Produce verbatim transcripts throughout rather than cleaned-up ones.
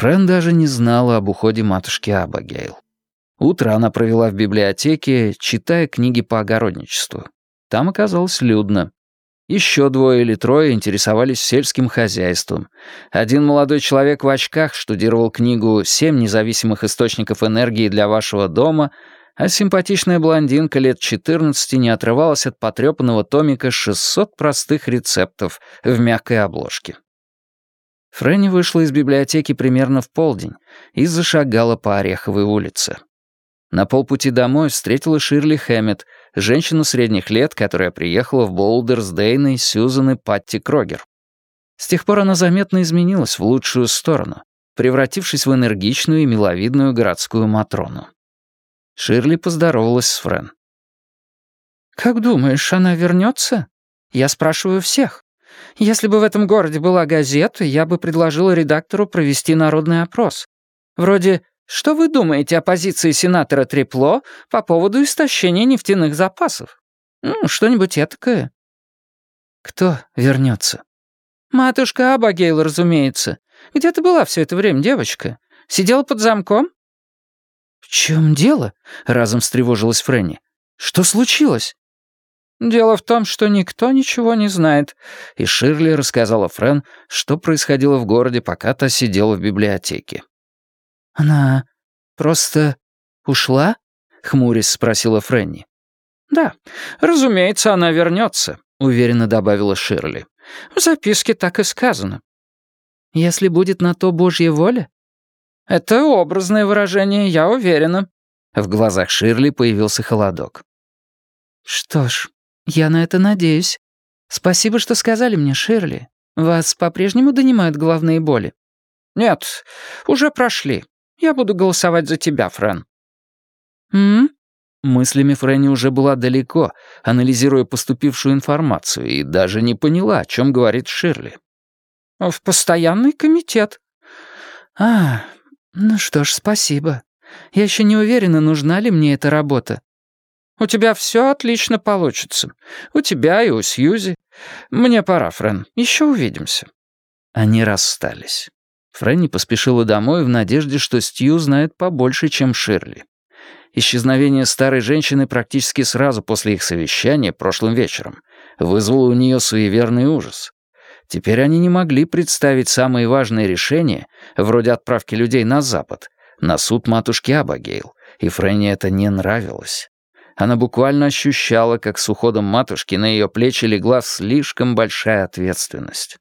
Фрэн даже не знала об уходе матушки Абигейл. Утро она провела в библиотеке, читая книги по огородничеству. Там оказалось людно. Еще двое или трое интересовались сельским хозяйством. Один молодой человек в очках штудировал книгу «Семь независимых источников энергии для вашего дома», а симпатичная блондинка лет четырнадцати не отрывалась от потрепанного томика «шестьсот простых рецептов» в мягкой обложке. Фрэнни вышла из библиотеки примерно в полдень и зашагала по Ореховой улице. На полпути домой встретила Ширли Хэммет, женщину средних лет, которая приехала в Боулдер с Дейной, Сьюзан и Патти Крогер. С тех пор она заметно изменилась в лучшую сторону, превратившись в энергичную и миловидную городскую Матрону. Ширли поздоровалась с Фрэн. «Как думаешь, она вернется? Я спрашиваю всех. Если бы в этом городе была газета, я бы предложила редактору провести народный опрос. Вроде «Что вы думаете о позиции сенатора Трепло по поводу истощения нефтяных запасов?» Ну, что-нибудь этакое. «Кто вернется?» «Матушка Абигейл, разумеется. Где ты была все это время, девочка? Сидела под замком?» «В чем дело?» — разом встревожилась Фрэнни. «Что случилось?» «Дело в том, что никто ничего не знает», и Ширли рассказала Фрэн, что происходило в городе, пока та сидела в библиотеке. «Она просто ушла?» — хмурясь спросила Фрэнни. «Да, разумеется, она вернется», — уверенно добавила Ширли. «В записке так и сказано». «Если будет на то Божья воля?» «Это образное выражение, я уверена». В глазах Ширли появился холодок. «Что ж, я на это надеюсь. Спасибо, что сказали мне, Ширли. Вас по-прежнему донимают головные боли?» «Нет, уже прошли. Я буду голосовать за тебя, Фрэн». «М?», мыслями Фрэнни уже была далеко, анализируя поступившую информацию, и даже не поняла, о чем говорит Ширли. «В постоянный комитет». «А, ну что ж, спасибо. Я еще не уверена, нужна ли мне эта работа». «У тебя все отлично получится. У тебя и у Сьюзи. Мне пора, Фрэн. Еще увидимся». Они расстались. Фрэнни поспешила домой в надежде, что Стью знает побольше, чем Ширли. Исчезновение старой женщины практически сразу после их совещания прошлым вечером вызвало у нее суеверный ужас. Теперь они не могли представить самые важные решения, вроде отправки людей на Запад, на суд матушки Абигейл, и Фрэнни это не нравилось. Она буквально ощущала, как с уходом матушки на ее плечи легла слишком большая ответственность.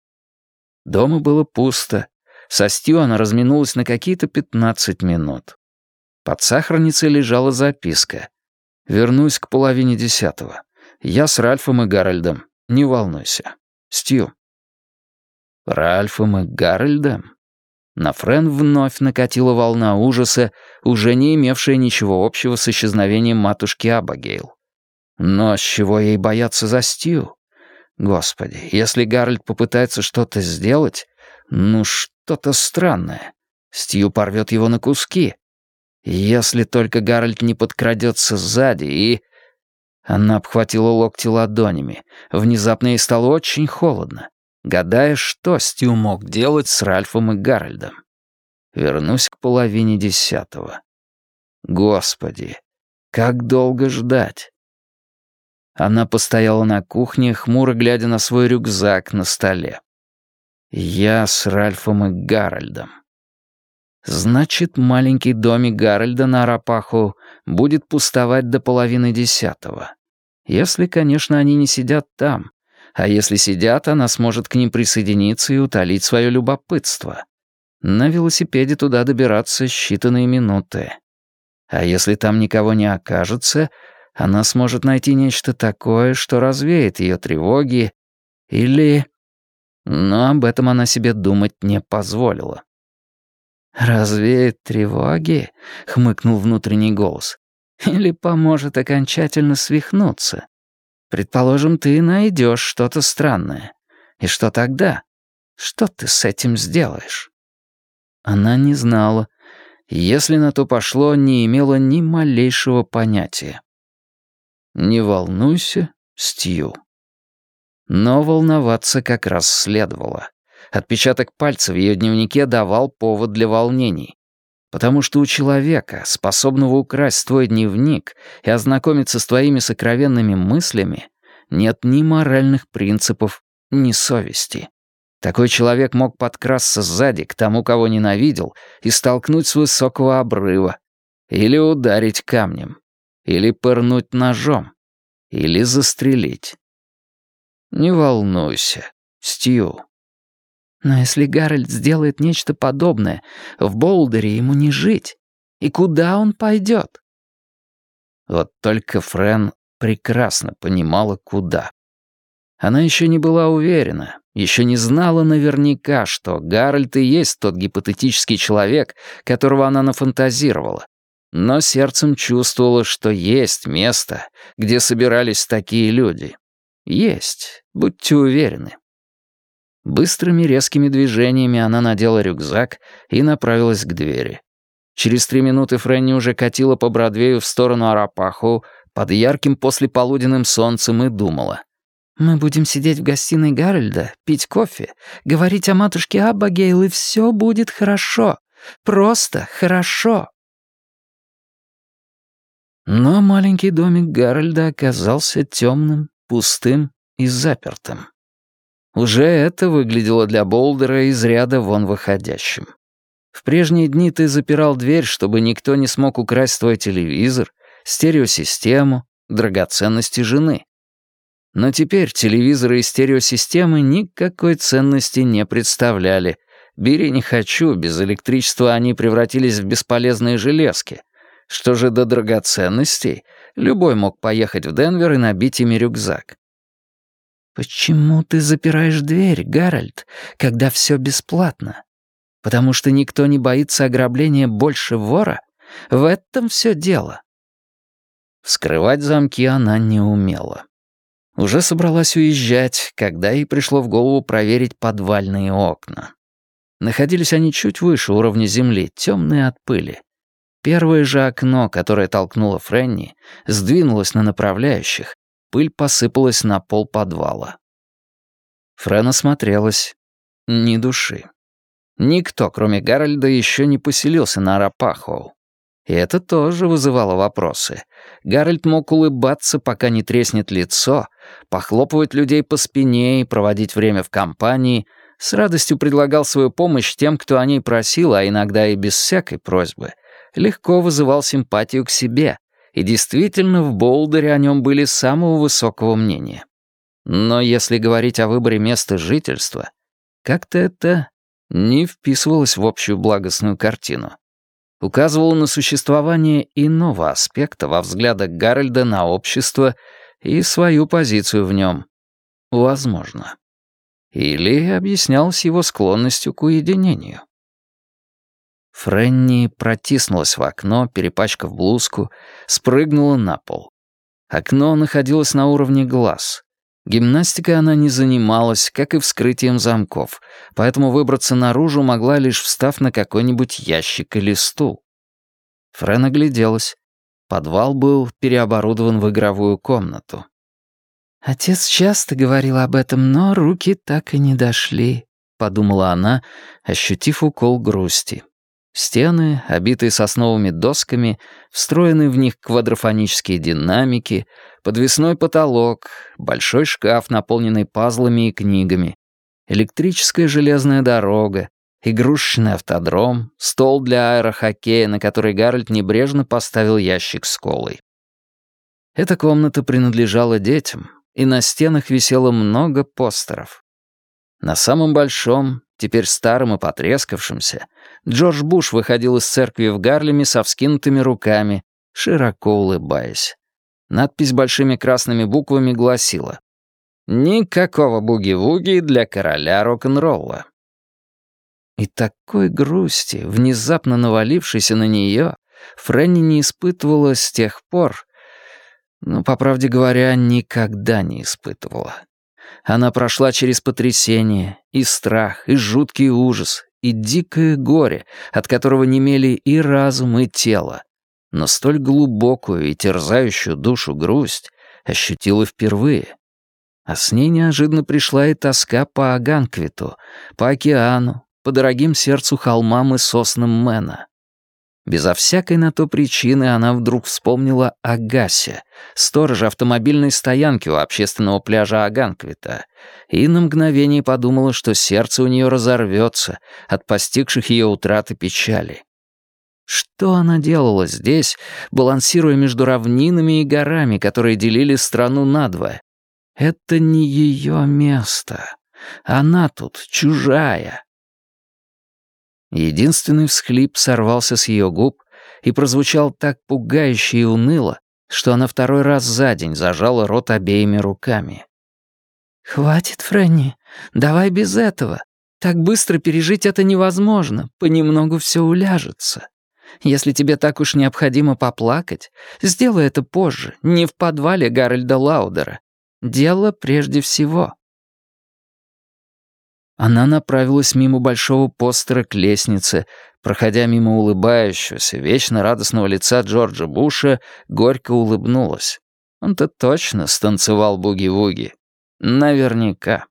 Дома было пусто. Со Стью она разминулась на какие-то пятнадцать минут. Под сахарницей лежала записка. «Вернусь к половине десятого. Я с Ральфом и Гарольдом. Не волнуйся. Стью». Ральфом и Гарольдом? На Фрэн вновь накатила волна ужаса, уже не имевшая ничего общего с исчезновением матушки Абигейл. Но с чего ей бояться за Стью? Господи, если Гарольд попытается что-то сделать, ну что-то странное, Стью порвет его на куски. Если только Гарольд не подкрадется сзади и... Она обхватила локти ладонями. Внезапно ей стало очень холодно, гадая, что Стью мог делать с Ральфом и Гарольдом. Вернусь к половине десятого. Господи, как долго ждать? Она постояла на кухне, хмуро глядя на свой рюкзак на столе. Я с Ральфом и Гарольдом. Значит, маленький домик Гарольда на Арапаху будет пустовать до половины десятого. Если, конечно, они не сидят там. А если сидят, она сможет к ним присоединиться и утолить свое любопытство. На велосипеде туда добираться считанные минуты. А если там никого не окажется, она сможет найти нечто такое, что развеет ее тревоги, или... Но об этом она себе думать не позволила. «Развеет тревоги?» — хмыкнул внутренний голос. «Или поможет окончательно свихнуться? Предположим, ты найдешь что-то странное. И что тогда? Что ты с этим сделаешь?» Она не знала. Если на то пошло, не имела ни малейшего понятия. «Не волнуйся, Стью». Но волноваться как раз следовало. Отпечаток пальца в ее дневнике давал повод для волнений. Потому что у человека, способного украсть твой дневник и ознакомиться с твоими сокровенными мыслями, нет ни моральных принципов, ни совести. Такой человек мог подкрасться сзади к тому, кого ненавидел, и столкнуть с высокого обрыва, или ударить камнем, или пырнуть ножом, или застрелить. Не волнуйся, Стью. Но если Гарольд сделает нечто подобное, в Болдере ему не жить. И куда он пойдет? Вот только Френ прекрасно понимала, куда. Она еще не была уверена, еще не знала наверняка, что Гарольд и есть тот гипотетический человек, которого она нафантазировала. Но сердцем чувствовала, что есть место, где собирались такие люди. Есть, будьте уверены. Быстрыми резкими движениями она надела рюкзак и направилась к двери. Через три минуты Фрэнни уже катила по Бродвею в сторону Арапахоу под ярким послеполуденным солнцем и думала. «Мы будем сидеть в гостиной Гарольда, пить кофе, говорить о матушке Аббагейл, и все будет хорошо. Просто хорошо». Но маленький домик Гарольда оказался темным, пустым и запертым. Уже это выглядело для Болдера из ряда вон выходящим. В прежние дни ты запирал дверь, чтобы никто не смог украсть твой телевизор, стереосистему, драгоценности жены. Но теперь телевизоры и стереосистемы никакой ценности не представляли. Бери не хочу, без электричества они превратились в бесполезные железки. Что же до драгоценностей, любой мог поехать в Денвер и набить ими рюкзак. «Почему ты запираешь дверь, Гарольд, когда все бесплатно? Потому что никто не боится ограбления больше вора? В этом все дело». Вскрывать замки она не умела. Уже собралась уезжать, когда ей пришло в голову проверить подвальные окна. Находились они чуть выше уровня земли, темные от пыли. Первое же окно, которое толкнуло Фрэнни, сдвинулось на направляющих, пыль посыпалась на пол подвала. Фрэн осмотрелась. Ни души. Никто, кроме Гарольда, еще не поселился на Арапахоу. И это тоже вызывало вопросы. Гарольд мог улыбаться, пока не треснет лицо, похлопывать людей по спине и проводить время в компании, с радостью предлагал свою помощь тем, кто о ней просил, а иногда и без всякой просьбы, легко вызывал симпатию к себе, и действительно в Болдере о нем были самого высокого мнения. Но если говорить о выборе места жительства, как-то это не вписывалось в общую благостную картину. Указывало на существование иного аспекта во взглядах Гарольда на общество и свою позицию в нем. Возможно. Или объяснялось его склонностью к уединению. Фрэнни протиснулась в окно, перепачкав блузку, спрыгнула на пол. Окно находилось на уровне глаз. Гимнастикой она не занималась, как и вскрытием замков, поэтому выбраться наружу могла, лишь встав на какой-нибудь ящик или стул. Фрэн огляделась. Подвал был переоборудован в игровую комнату. «Отец часто говорил об этом, но руки так и не дошли», — подумала она, ощутив укол грусти. Стены, обитые сосновыми досками, встроенные в них квадрофонические динамики, подвесной потолок, большой шкаф, наполненный пазлами и книгами, электрическая железная дорога, игрушечный автодром, стол для аэрохоккея, на который Гарольд небрежно поставил ящик с колой. Эта комната принадлежала детям, и на стенах висело много постеров. На самом большом, теперь старом и потрескавшемся, Джордж Буш выходил из церкви в Гарлеме со вскинутыми руками, широко улыбаясь. Надпись большими красными буквами гласила: «Никакого буги-вуги для короля рок-н-ролла». И такой грусти, внезапно навалившейся на нее, Фрэнни не испытывала с тех пор, но, по правде говоря, никогда не испытывала. Она прошла через потрясение, и страх, и жуткий ужас, и дикое горе, от которого немели и разум, и тело. Но столь глубокую и терзающую душу грусть ощутила впервые. А с ней неожиданно пришла и тоска по Аганквиту, по океану, по дорогим сердцу холмам и соснам Мэна. Безо всякой на то причины она вдруг вспомнила о Гасе, стороже автомобильной стоянки у общественного пляжа Аганквита, и на мгновение подумала, что сердце у нее разорвется от постигших ее утрат и печали. Что она делала здесь, балансируя между равнинами и горами, которые делили страну надвое? Это не ее место. Она тут чужая. Единственный всхлип сорвался с ее губ и прозвучал так пугающе и уныло, что она второй раз за день зажала рот обеими руками. «Хватит, Фрэнни, давай без этого. Так быстро пережить это невозможно, понемногу все уляжется. Если тебе так уж необходимо поплакать, сделай это позже, не в подвале Гарольда Лаудера. Дело прежде всего». Она направилась мимо большого постера к лестнице, проходя мимо улыбающегося, вечно радостного лица Джорджа Буша, горько улыбнулась. Он-то точно станцевал буги-вуги. Наверняка.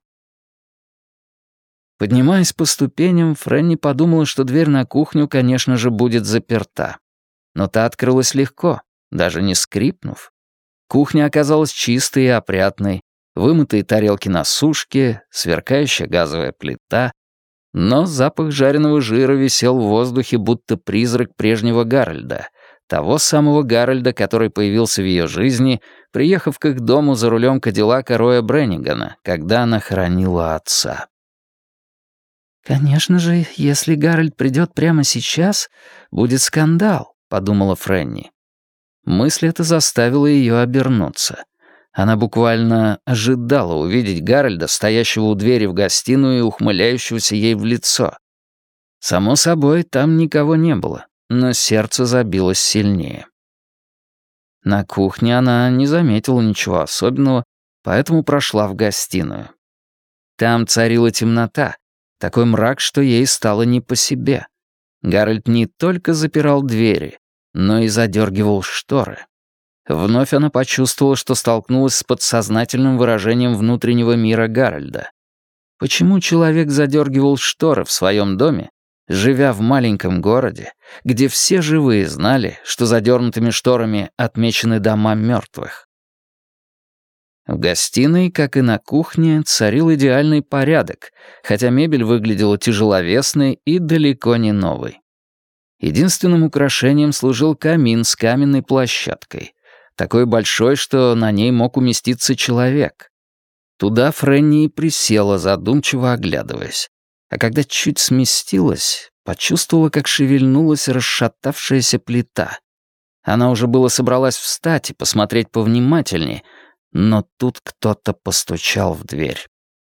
Поднимаясь по ступеням, Фрэнни подумала, что дверь на кухню, конечно же, будет заперта. Но та открылась легко, даже не скрипнув. Кухня оказалась чистой и опрятной, вымытые тарелки на сушке, сверкающая газовая плита, но запах жареного жира висел в воздухе, будто призрак прежнего Гарольда, того самого Гарольда, который появился в ее жизни, приехав к их дому за рулем Кадиллака Роя Бреннигана, когда она хоронила отца. «Конечно же, если Гарольд придет прямо сейчас, будет скандал», — подумала Фрэнни. Мысль эта заставила ее обернуться. Она буквально ожидала увидеть Гарольда, стоящего у двери в гостиную и ухмыляющегося ей в лицо. Само собой, там никого не было, но сердце забилось сильнее. На кухне она не заметила ничего особенного, поэтому прошла в гостиную. Там царила темнота, такой мрак, что ей стало не по себе. Гарольд не только запирал двери, но и задергивал шторы. Вновь она почувствовала, что столкнулась с подсознательным выражением внутреннего мира Гарольда. Почему человек задергивал шторы в своем доме, живя в маленьком городе, где все живые знали, что задернутыми шторами отмечены дома мертвых? В гостиной, как и на кухне, царил идеальный порядок, хотя мебель выглядела тяжеловесной и далеко не новой. Единственным украшением служил камин с каменной площадкой, такой большой, что на ней мог уместиться человек. Туда Фрэнни и присела, задумчиво оглядываясь. А когда чуть сместилась, почувствовала, как шевельнулась расшатавшаяся плита. Она уже было собралась встать и посмотреть повнимательнее, но тут кто-то постучал в дверь.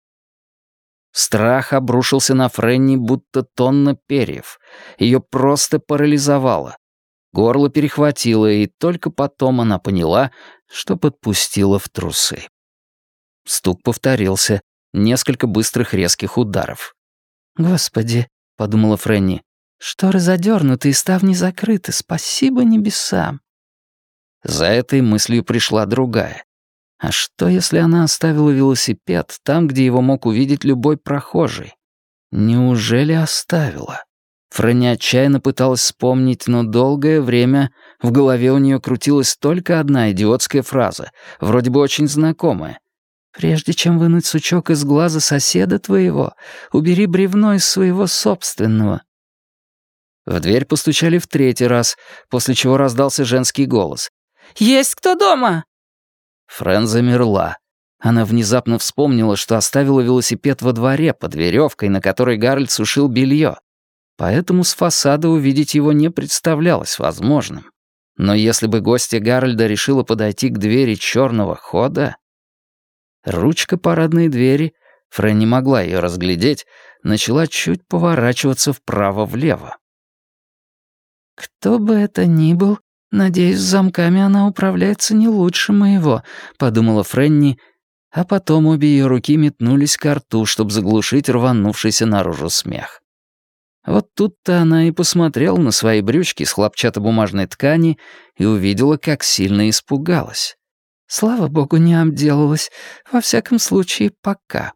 Страх обрушился на Фрэнни, будто тонна перьев. Ее просто парализовало. Горло перехватило, и только потом она поняла, что подпустила в трусы. Стук повторился, несколько быстрых резких ударов. «Господи», — подумала Фрэнни, — «шторы задернуты и ставни закрыты, спасибо небесам». За этой мыслью пришла другая. А что, если она оставила велосипед там, где его мог увидеть любой прохожий? Неужели оставила? Фрэнни отчаянно пыталась вспомнить, но долгое время в голове у нее крутилась только одна идиотская фраза, вроде бы очень знакомая. «Прежде чем вынуть сучок из глаза соседа твоего, убери бревно из своего собственного». В дверь постучали в третий раз, после чего раздался женский голос. «Есть кто дома?» Фрэн замерла. Она внезапно вспомнила, что оставила велосипед во дворе под веревкой, на которой Гарольд сушил белье. Поэтому с фасада увидеть его не представлялось возможным. Но если бы гостья Гарольда решила подойти к двери черного хода... Ручка парадной двери, Фрэн не могла ее разглядеть, начала чуть поворачиваться вправо-влево. «Кто бы это ни был, надеюсь, с замками она управляется не лучше моего», — подумала Фрэнни, а потом обе ее руки метнулись к рту, чтобы заглушить рванувшийся наружу смех. Вот тут-то она и посмотрела на свои брючки из хлопчатобумажной ткани и увидела, как сильно испугалась. Слава богу, не обделалась. Во всяком случае, пока».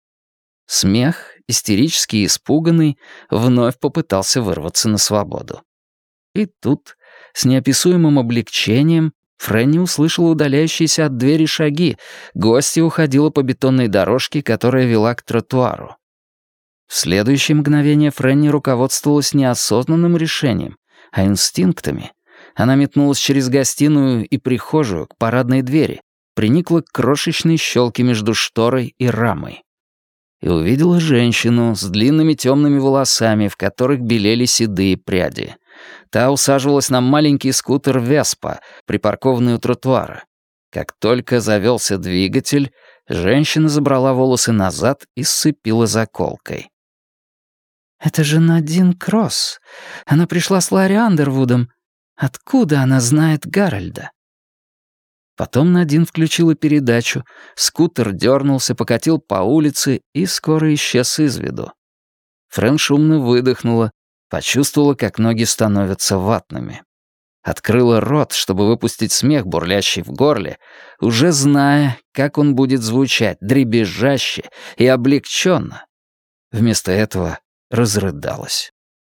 Смех, истерически испуганный, вновь попытался вырваться на свободу. И тут, с неописуемым облегчением, Фрэнни услышала удаляющиеся от двери шаги. Гостья уходила по бетонной дорожке, которая вела к тротуару. В следующее мгновение Фрэнни руководствовалась неосознанным решением, а инстинктами. Она метнулась через гостиную и прихожую к парадной двери, приникла к крошечной щелке между шторой и рамой. И увидела женщину с длинными темными волосами, в которых белели седые пряди. Та усаживалась на маленький скутер «Веспа», припаркованный у тротуара. Как только завелся двигатель, женщина забрала волосы назад и сцепила заколкой. «Это же Надин Кросс. Она пришла с Ларри Андервудом. Откуда она знает Гарольда?» Потом Надин включила передачу, скутер дернулся, покатил по улице и скоро исчез из виду. Фрэн шумно выдохнула, почувствовала, как ноги становятся ватными. Открыла рот, чтобы выпустить смех, бурлящий в горле, уже зная, как он будет звучать, дребезжаще и облегченно. Вместо этого разрыдалась.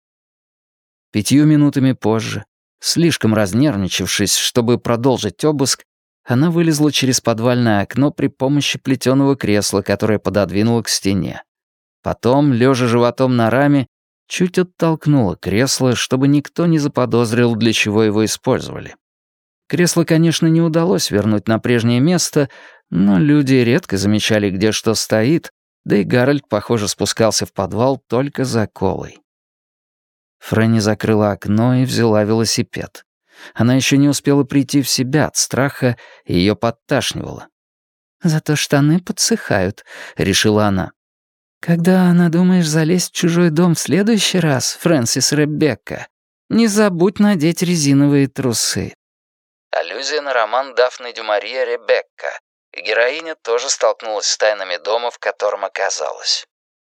Пятью минутами позже, слишком разнервничавшись, чтобы продолжить обыск, она вылезла через подвальное окно при помощи плетеного кресла, которое пододвинула к стене. Потом, лежа животом на раме, чуть оттолкнула кресло, чтобы никто не заподозрил, для чего его использовали. Кресло, конечно, не удалось вернуть на прежнее место, но люди редко замечали, где что стоит, да и Гарольд, похоже, спускался в подвал только за колой. Фрэнни закрыла окно и взяла велосипед. Она еще не успела прийти в себя от страха, и ее подташнивало. «Зато штаны подсыхают», — решила она. «Когда надумаешь залезть в чужой дом в следующий раз, Фрэнсис Ребекка, не забудь надеть резиновые трусы». Аллюзия на роман Дафны дю Мария «Ребекка». Героиня тоже столкнулась с тайнами дома, в котором оказалась.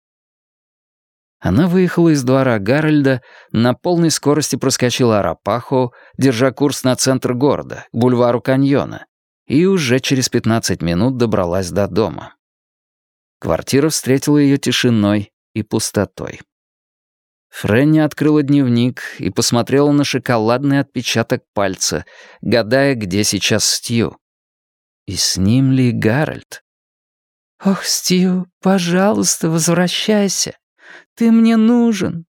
Она выехала из двора Гарольда, на полной скорости проскочила Арапахо, держа курс на центр города, к бульвару Каньона, и уже через пятнадцать минут добралась до дома. Квартира встретила ее тишиной и пустотой. Фрэнни открыла дневник и посмотрела на шоколадный отпечаток пальца, гадая, где сейчас Стью. И с ним ли Гарольд? «Ох, Стью, пожалуйста, возвращайся. Ты мне нужен.